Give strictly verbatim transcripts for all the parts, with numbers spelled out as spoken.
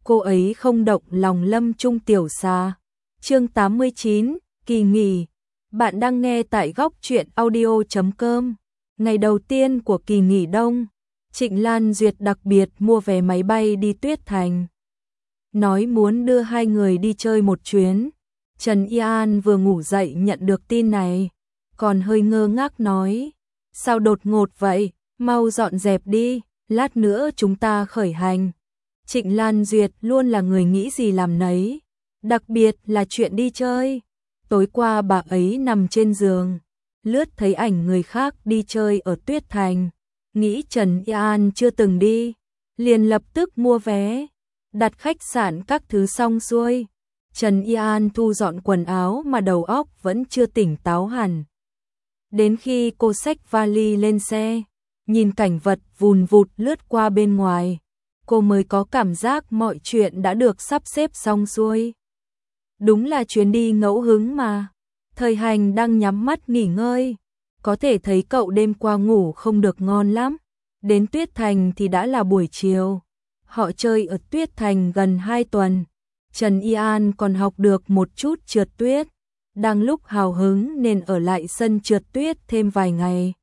cô ấy không động lòng Lâm Trung Tiểu Xà. Chương tám mươi chín, kỳ nghỉ. Bạn đang nghe tại góc truyện audio chấm com. Ngày đầu tiên của kỳ nghỉ đông, Trịnh Lan Duyệt đặc biệt mua vé máy bay đi Tuyết Thành. Nói muốn đưa hai người đi chơi một chuyến. Trần Y An vừa ngủ dậy nhận được tin này, còn hơi ngơ ngác nói, sao đột ngột vậy, mau dọn dẹp đi, lát nữa chúng ta khởi hành. Trịnh Lan Duyệt luôn là người nghĩ gì làm nấy, đặc biệt là chuyện đi chơi. Tối qua bà ấy nằm trên giường, lướt thấy ảnh người khác đi chơi ở Tuyết Thành, nghĩ Trần Y An chưa từng đi, liền lập tức mua vé, đặt khách sạn các thứ xong xuôi. Trần Y An thu dọn quần áo mà đầu óc vẫn chưa tỉnh táo hẳn. Đến khi cô xách vali lên xe, nhìn cảnh vật vùn vụt lướt qua bên ngoài, cô mới có cảm giác mọi chuyện đã được sắp xếp xong xuôi. Đúng là chuyến đi ngẫu hứng mà. Thời Hành đang nhắm mắt nghỉ ngơi, có thể thấy cậu đêm qua ngủ không được ngon lắm. Đến Tuyết Thành thì đã là buổi chiều. Họ chơi ở Tuyết Thành gần hai tuần. Trần Y An còn học được một chút trượt tuyết, đang lúc hào hứng nên ở lại sân trượt tuyết thêm vài ngày.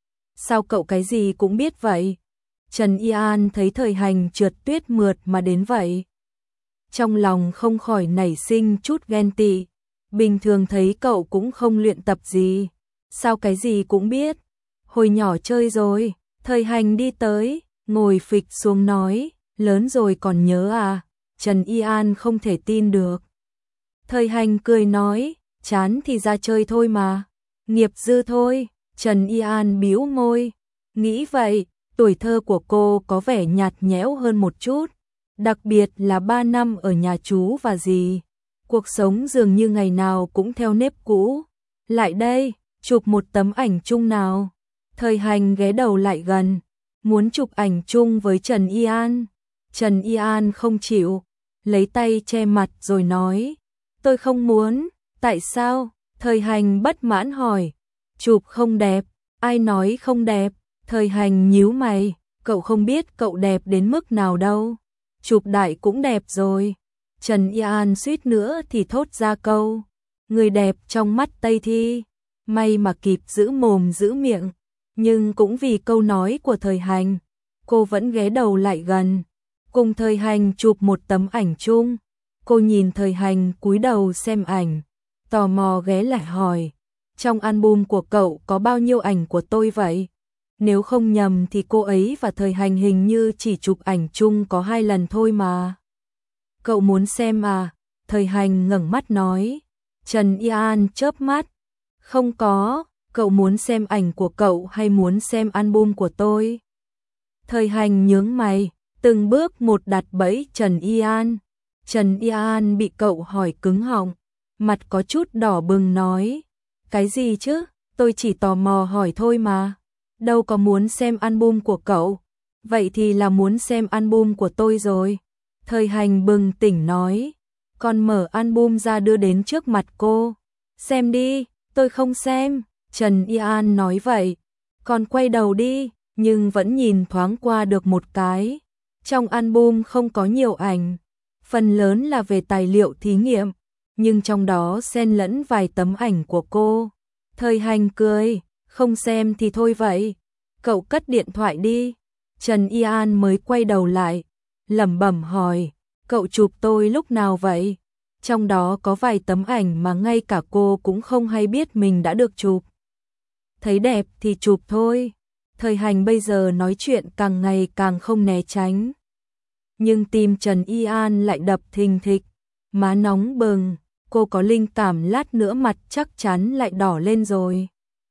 Sao cậu cái gì cũng biết vậy? Trần Y An thấy Thời Hành trượt tuyết mượt mà đến vậy, trong lòng không khỏi nảy sinh chút ghen tị. Bình thường thấy cậu cũng không luyện tập gì, sao cái gì cũng biết? Hồi nhỏ chơi rồi. Thời Hành đi tới, ngồi phịch xuống nói, lớn rồi còn nhớ à? Trần Y An không thể tin được. Thời Hành cười nói, chán thì ra chơi thôi mà, nghiệp dư thôi. Trần Y An bĩu môi, nghĩ vậy, tuổi thơ của cô có vẻ nhạt nhẽo hơn một chút, đặc biệt là ba năm ở nhà chú và dì. Cuộc sống dường như ngày nào cũng theo nếp cũ. Lại đây, chụp một tấm ảnh chung nào. Thời Hành ghé đầu lại gần, muốn chụp ảnh chung với Trần Y An. Trần Y An không chịu, lấy tay che mặt rồi nói, tôi không muốn. Tại sao? Thời Hành bất mãn hỏi. Chụp không đẹp. Ai nói không đẹp? Thời Hành nhíu mày, cậu không biết cậu đẹp đến mức nào đâu. Chụp đại cũng đẹp rồi. Trần Y An suýt nữa thì thốt ra câu, người đẹp trong mắt Tây Thi. May mà kịp giữ mồm giữ miệng, nhưng cũng vì câu nói của Thời Hành, cô vẫn ghé đầu lại gần, cùng Thời Hành chụp một tấm ảnh chung. Cô nhìn Thời Hành cúi đầu xem ảnh, tò mò ghé lại hỏi, trong album của cậu có bao nhiêu ảnh của tôi vậy? Nếu không nhầm thì cô ấy và Thời Hành hình như chỉ chụp ảnh chung có hai lần thôi mà. Cậu muốn xem à? Thời Hành ngẩng mắt nói. Trần Y An chớp mắt. Không có, cậu muốn xem ảnh của cậu hay muốn xem album của tôi? Thời Hành nhướng mày, từng bước một đặt bẫy Trần Y An. Trần Y An bị cậu hỏi cứng họng, mặt có chút đỏ bừng nói. Cái gì chứ? Tôi chỉ tò mò hỏi thôi mà. Đâu có muốn xem album của cậu. Vậy thì là muốn xem album của tôi rồi. Thời Hành bừng tỉnh nói. Con mở album ra đưa đến trước mặt cô. Xem đi. Tôi không xem. Trần Y An nói vậy. Con quay đầu đi. Nhưng vẫn nhìn thoáng qua được một cái. Trong album không có nhiều ảnh. Phần lớn là về tài liệu thí nghiệm. Nhưng trong đó xen lẫn vài tấm ảnh của cô. Thời Hành cười. Không xem thì thôi vậy. Cậu cất điện thoại đi. Trần Y An mới quay đầu lại, lẩm bẩm hỏi, cậu chụp tôi lúc nào vậy? Trong đó có vài tấm ảnh mà ngay cả cô cũng không hay biết mình đã được chụp. Thấy đẹp thì chụp thôi. Thời Hành bây giờ nói chuyện càng ngày càng không né tránh. Nhưng tim Trần Y An lại đập thình thịch, má nóng bừng, cô có linh cảm lát nữa mặt chắc chắn lại đỏ lên rồi.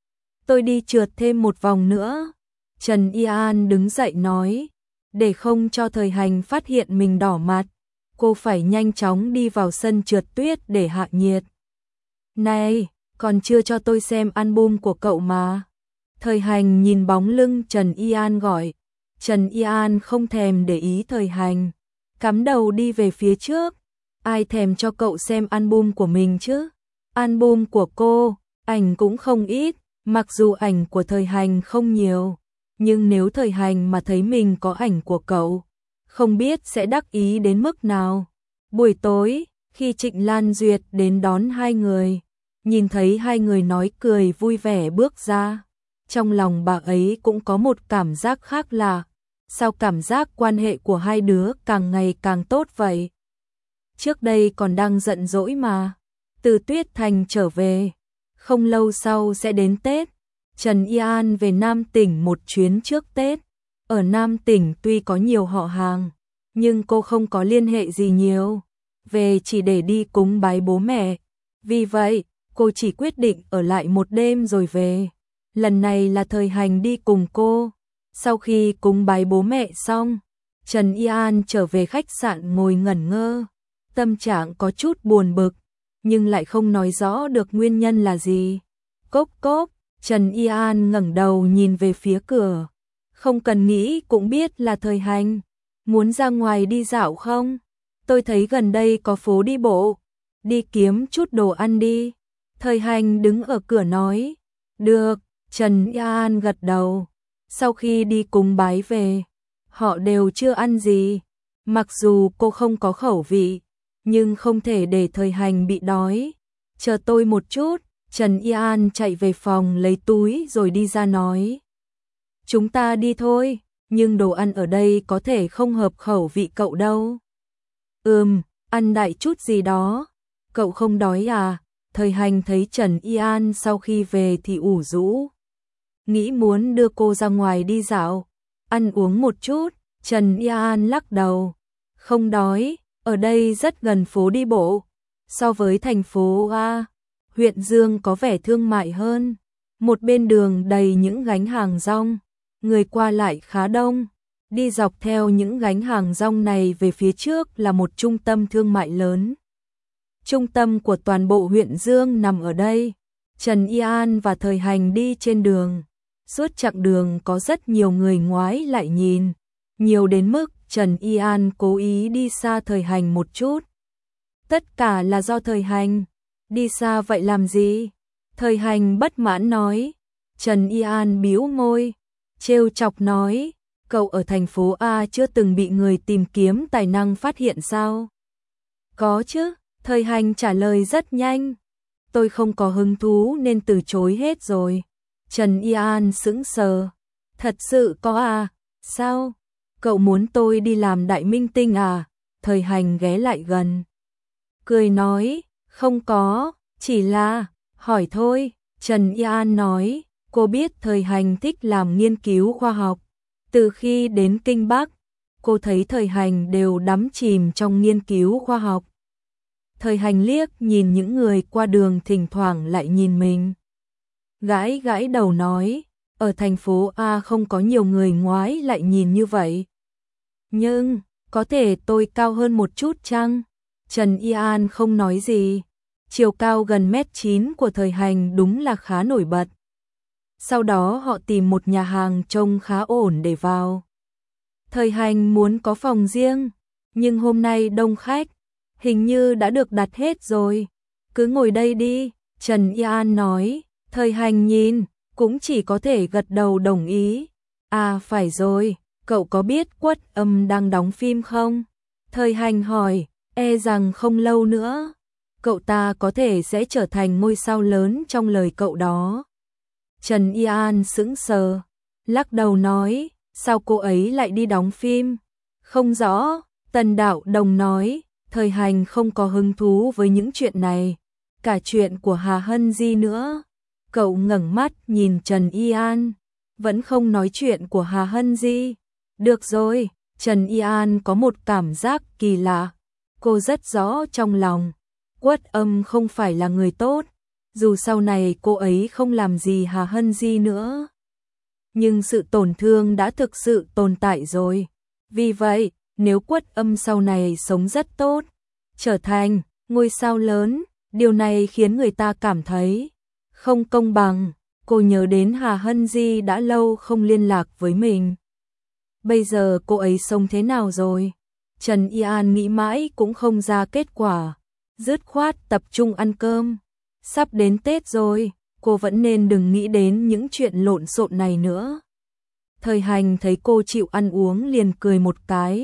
Tôi đi trượt thêm một vòng nữa. Trần Y An đứng dậy nói, để không cho Thời Hành phát hiện mình đỏ mặt, cô phải nhanh chóng đi vào sân trượt tuyết để hạ nhiệt. Này, còn chưa cho tôi xem album của cậu mà. Thời Hành nhìn bóng lưng Trần Y An gọi. Trần Y An không thèm để ý Thời Hành, cắm đầu đi về phía trước. Ai thèm cho cậu xem album của mình chứ? Album của cô, ảnh cũng không ít, mặc dù ảnh của Thời Hành không nhiều. Nhưng nếu Thời Hành mà thấy mình có ảnh của cậu, không biết sẽ đắc ý đến mức nào. Buổi tối, khi Trịnh Lan Duyệt đến đón hai người, nhìn thấy hai người nói cười vui vẻ bước ra, trong lòng bà ấy cũng có một cảm giác khác lạ. Sao cảm giác quan hệ của hai đứa càng ngày càng tốt vậy? Trước đây còn đang giận dỗi mà. Từ Tuyết Thành trở về, không lâu sau sẽ đến Tết. Trần Y An về Nam tỉnh một chuyến trước Tết. Ở Nam tỉnh tuy có nhiều họ hàng, nhưng cô không có liên hệ gì nhiều. Về chỉ để đi cúng bái bố mẹ. Vì vậy, cô chỉ quyết định ở lại một đêm rồi về. Lần này là Thời Hành đi cùng cô. Sau khi cúng bái bố mẹ xong, Trần Y An trở về khách sạn ngồi ngẩn ngơ. Tâm trạng có chút buồn bực, nhưng lại không nói rõ được nguyên nhân là gì. Cốc cốc, Trần Y An ngẩng đầu nhìn về phía cửa. Không cần nghĩ cũng biết là Thời Hành. Muốn ra ngoài đi dạo không? Tôi thấy gần đây có phố đi bộ. Đi kiếm chút đồ ăn đi. Thời Hành đứng ở cửa nói. Được, Trần Y An gật đầu. Sau khi đi cúng bái về, họ đều chưa ăn gì. Mặc dù cô không có khẩu vị, nhưng không thể để Thời Hành bị đói. Chờ tôi một chút. Trần Y An chạy về phòng lấy túi rồi đi ra nói. Chúng ta đi thôi, nhưng đồ ăn ở đây có thể không hợp khẩu vị cậu đâu. Ừm, ăn đại chút gì đó. Cậu không đói à? Thời Hành thấy Trần Y An sau khi về thì ủ rũ. Nghĩ muốn đưa cô ra ngoài đi dạo, ăn uống một chút. Trần Y An lắc đầu. Không đói, ở đây rất gần phố đi bộ. So với thành phố A, huyện Dương có vẻ thương mại hơn. Một bên đường đầy những gánh hàng rong, người qua lại khá đông. Đi dọc theo những gánh hàng rong này về phía trước là một trung tâm thương mại lớn. Trung tâm của toàn bộ huyện Dương nằm ở đây. Trần Y An và Thời Hành đi trên đường. Suốt chặng đường có rất nhiều người ngoái lại nhìn. Nhiều đến mức Trần Y An cố ý đi xa Thời Hành một chút. Tất cả là do Thời Hành. Đi xa vậy làm gì? Thời Hành bất mãn nói. Trần Y An bĩu môi, trêu chọc nói. Cậu ở thành phố A chưa từng bị người tìm kiếm tài năng phát hiện sao? Có chứ, Thời Hành trả lời rất nhanh. Tôi không có hứng thú nên từ chối hết rồi. Trần Y An sững sờ. Thật sự có à? Sao? Cậu muốn tôi đi làm đại minh tinh à? Thời Hành ghé lại gần, cười nói, không có, chỉ là hỏi thôi. Trần Y An nói, cô biết Thời Hành thích làm nghiên cứu khoa học. Từ khi đến Kinh Bắc, cô thấy Thời Hành đều đắm chìm trong nghiên cứu khoa học. Thời Hành liếc nhìn những người qua đường thỉnh thoảng lại nhìn mình. Gãi gãi đầu nói, ở thành phố A không có nhiều người ngoái lại nhìn như vậy. Nhưng, có thể tôi cao hơn một chút chăng? Trần Y An không nói gì. Chiều cao gần mét chín của Thời Hành đúng là khá nổi bật. Sau đó họ tìm một nhà hàng trông khá ổn để vào. Thời Hành muốn có phòng riêng, nhưng hôm nay đông khách, hình như đã được đặt hết rồi. Cứ ngồi đây đi, Trần Y An nói. Thời Hành nhìn, cũng chỉ có thể gật đầu đồng ý. À phải rồi, cậu có biết Quất Âm đang đóng phim không? Thời Hành hỏi, e rằng không lâu nữa, cậu ta có thể sẽ trở thành ngôi sao lớn trong lời cậu đó. Trần Y An sững sờ, lắc đầu nói, sao cô ấy lại đi đóng phim? Không rõ, Tần Đạo Đồng nói, Thời Hành không có hứng thú với những chuyện này, cả chuyện của Hà Hân Di nữa. Cậu ngẩng mắt nhìn Trần Y An, vẫn không nói chuyện của Hà Hân Di. Được rồi, Trần Y An có một cảm giác kỳ lạ. Cô rất rõ trong lòng, Quất Âm không phải là người tốt, dù sau này cô ấy không làm gì Hà Hân Di nữa. Nhưng sự tổn thương đã thực sự tồn tại rồi. Vì vậy, nếu Quất Âm sau này sống rất tốt, trở thành ngôi sao lớn, điều này khiến người ta cảm thấy không công bằng. Cô nhớ đến Hà Hân Di đã lâu không liên lạc với mình. Bây giờ cô ấy sống thế nào rồi? Trần Y An nghĩ mãi cũng không ra kết quả. Dứt khoát tập trung ăn cơm. Sắp đến Tết rồi, cô vẫn nên đừng nghĩ đến những chuyện lộn xộn này nữa. Thời Hành thấy cô chịu ăn uống liền cười một cái.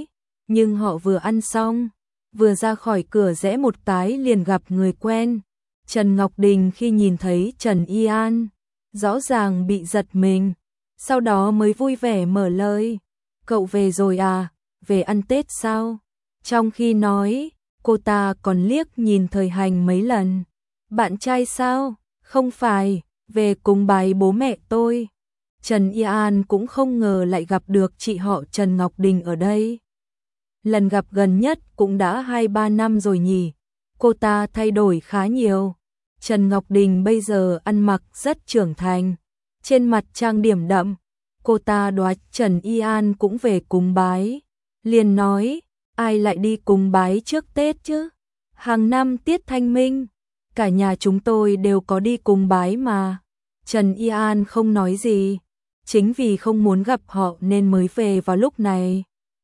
Nhưng họ vừa ăn xong, vừa ra khỏi cửa rẽ một cái liền gặp người quen. Trần Ngọc Đình khi nhìn thấy Trần Y An, rõ ràng bị giật mình, sau đó mới vui vẻ mở lời. Cậu về rồi à, về ăn Tết sao? Trong khi nói, cô ta còn liếc nhìn Thời Hành mấy lần. Bạn trai sao? Không phải, về cùng bái bố mẹ tôi. Trần Y An cũng không ngờ lại gặp được chị họ Trần Ngọc Đình ở đây. Lần gặp gần nhất cũng đã hai ba năm rồi nhỉ. Cô ta thay đổi khá nhiều. Trần Ngọc Đình bây giờ ăn mặc rất trưởng thành, trên mặt trang điểm đậm. Cô ta đoán Trần Y An cũng về cúng bái, liền nói, ai lại đi cúng bái trước Tết chứ? Hàng năm tiết Thanh Minh, cả nhà chúng tôi đều có đi cúng bái mà. Trần Y An không nói gì, chính vì không muốn gặp họ nên mới về vào lúc này.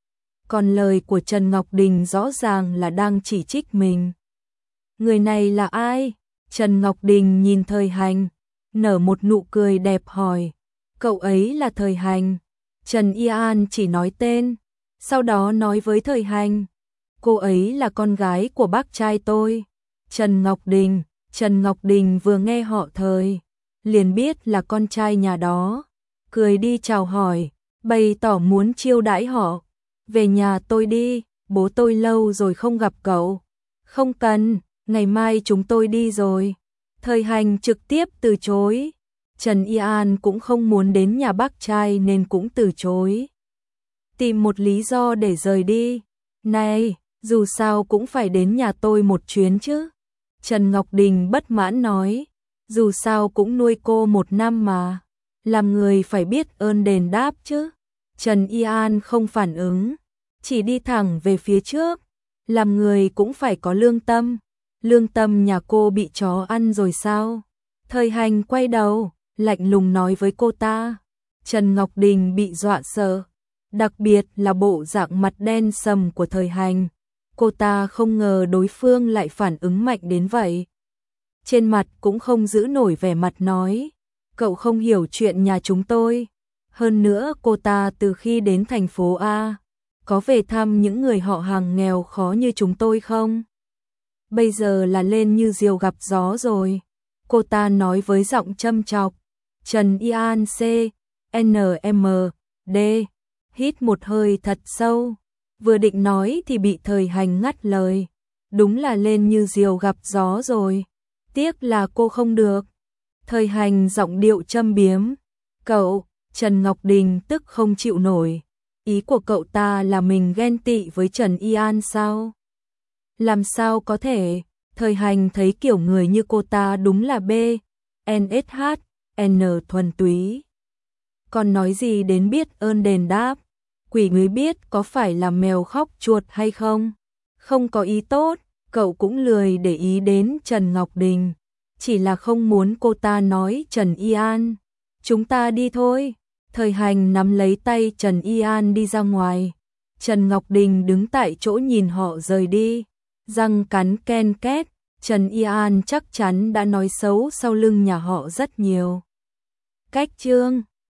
Còn lời của Trần Ngọc Đình rõ ràng là đang chỉ trích mình. Người này là ai? Trần Ngọc Đình nhìn Thời Hành, nở một nụ cười đẹp hỏi. Cậu ấy là Thời Hành. Trần Y An chỉ nói tên, sau đó nói với Thời Hành. Cô ấy là con gái của bác trai tôi. Trần Ngọc Đình, Trần Ngọc Đình vừa nghe họ Thời, liền biết là con trai nhà đó. Cười đi chào hỏi, bày tỏ muốn chiêu đãi họ. Về nhà tôi đi, bố tôi lâu rồi không gặp cậu. Không cần, ngày mai chúng tôi đi rồi. Thời Hành trực tiếp từ chối. Trần Y An cũng không muốn đến nhà bác trai nên cũng từ chối. Tìm một lý do để rời đi. Này, dù sao cũng phải đến nhà tôi một chuyến chứ. Trần Ngọc Đình bất mãn nói. Dù sao cũng nuôi cô một năm mà. Làm người phải biết ơn đền đáp chứ. Trần Y An không phản ứng, chỉ đi thẳng về phía trước. Làm người cũng phải có lương tâm. Lương tâm nhà cô bị chó ăn rồi sao? Thời Hành quay đầu, lạnh lùng nói với cô ta. Trần Ngọc Đình bị dọa sợ, đặc biệt là bộ dạng mặt đen sầm của Thời Hành. Cô ta không ngờ đối phương lại phản ứng mạnh đến vậy. Trên mặt cũng không giữ nổi vẻ mặt nói. Cậu không hiểu chuyện nhà chúng tôi. Hơn nữa cô ta từ khi đến thành phố A, có về thăm những người họ hàng nghèo khó như chúng tôi không? Bây giờ là lên như diều gặp gió rồi. Cô ta nói với giọng châm chọc. Trần Y An C, N M, D, hít một hơi thật sâu. Vừa định nói thì bị Thời Hành ngắt lời. Đúng là lên như diều gặp gió rồi. Tiếc là cô không được. Thời Hành giọng điệu châm biếm. Cậu, Trần Ngọc Đình tức không chịu nổi. Ý của cậu ta là mình ghen tị với Trần Y An sao? Làm sao có thể? Thời Hành thấy kiểu người như cô ta đúng là B, N S H, N thuần túy. Còn nói gì đến biết ơn đền đáp? Quỷ người biết có phải là mèo khóc chuột hay không? Không có ý tốt, cậu cũng lười để ý đến Trần Ngọc Đình. Chỉ là không muốn cô ta nói Trần Y An. Chúng ta đi thôi. Thời Hành nắm lấy tay Trần Y An đi ra ngoài. Trần Ngọc Đình đứng tại chỗ nhìn họ rời đi. Răng cắn ken két. Trần Y An chắc chắn đã nói xấu sau lưng nhà họ rất nhiều. Cách chương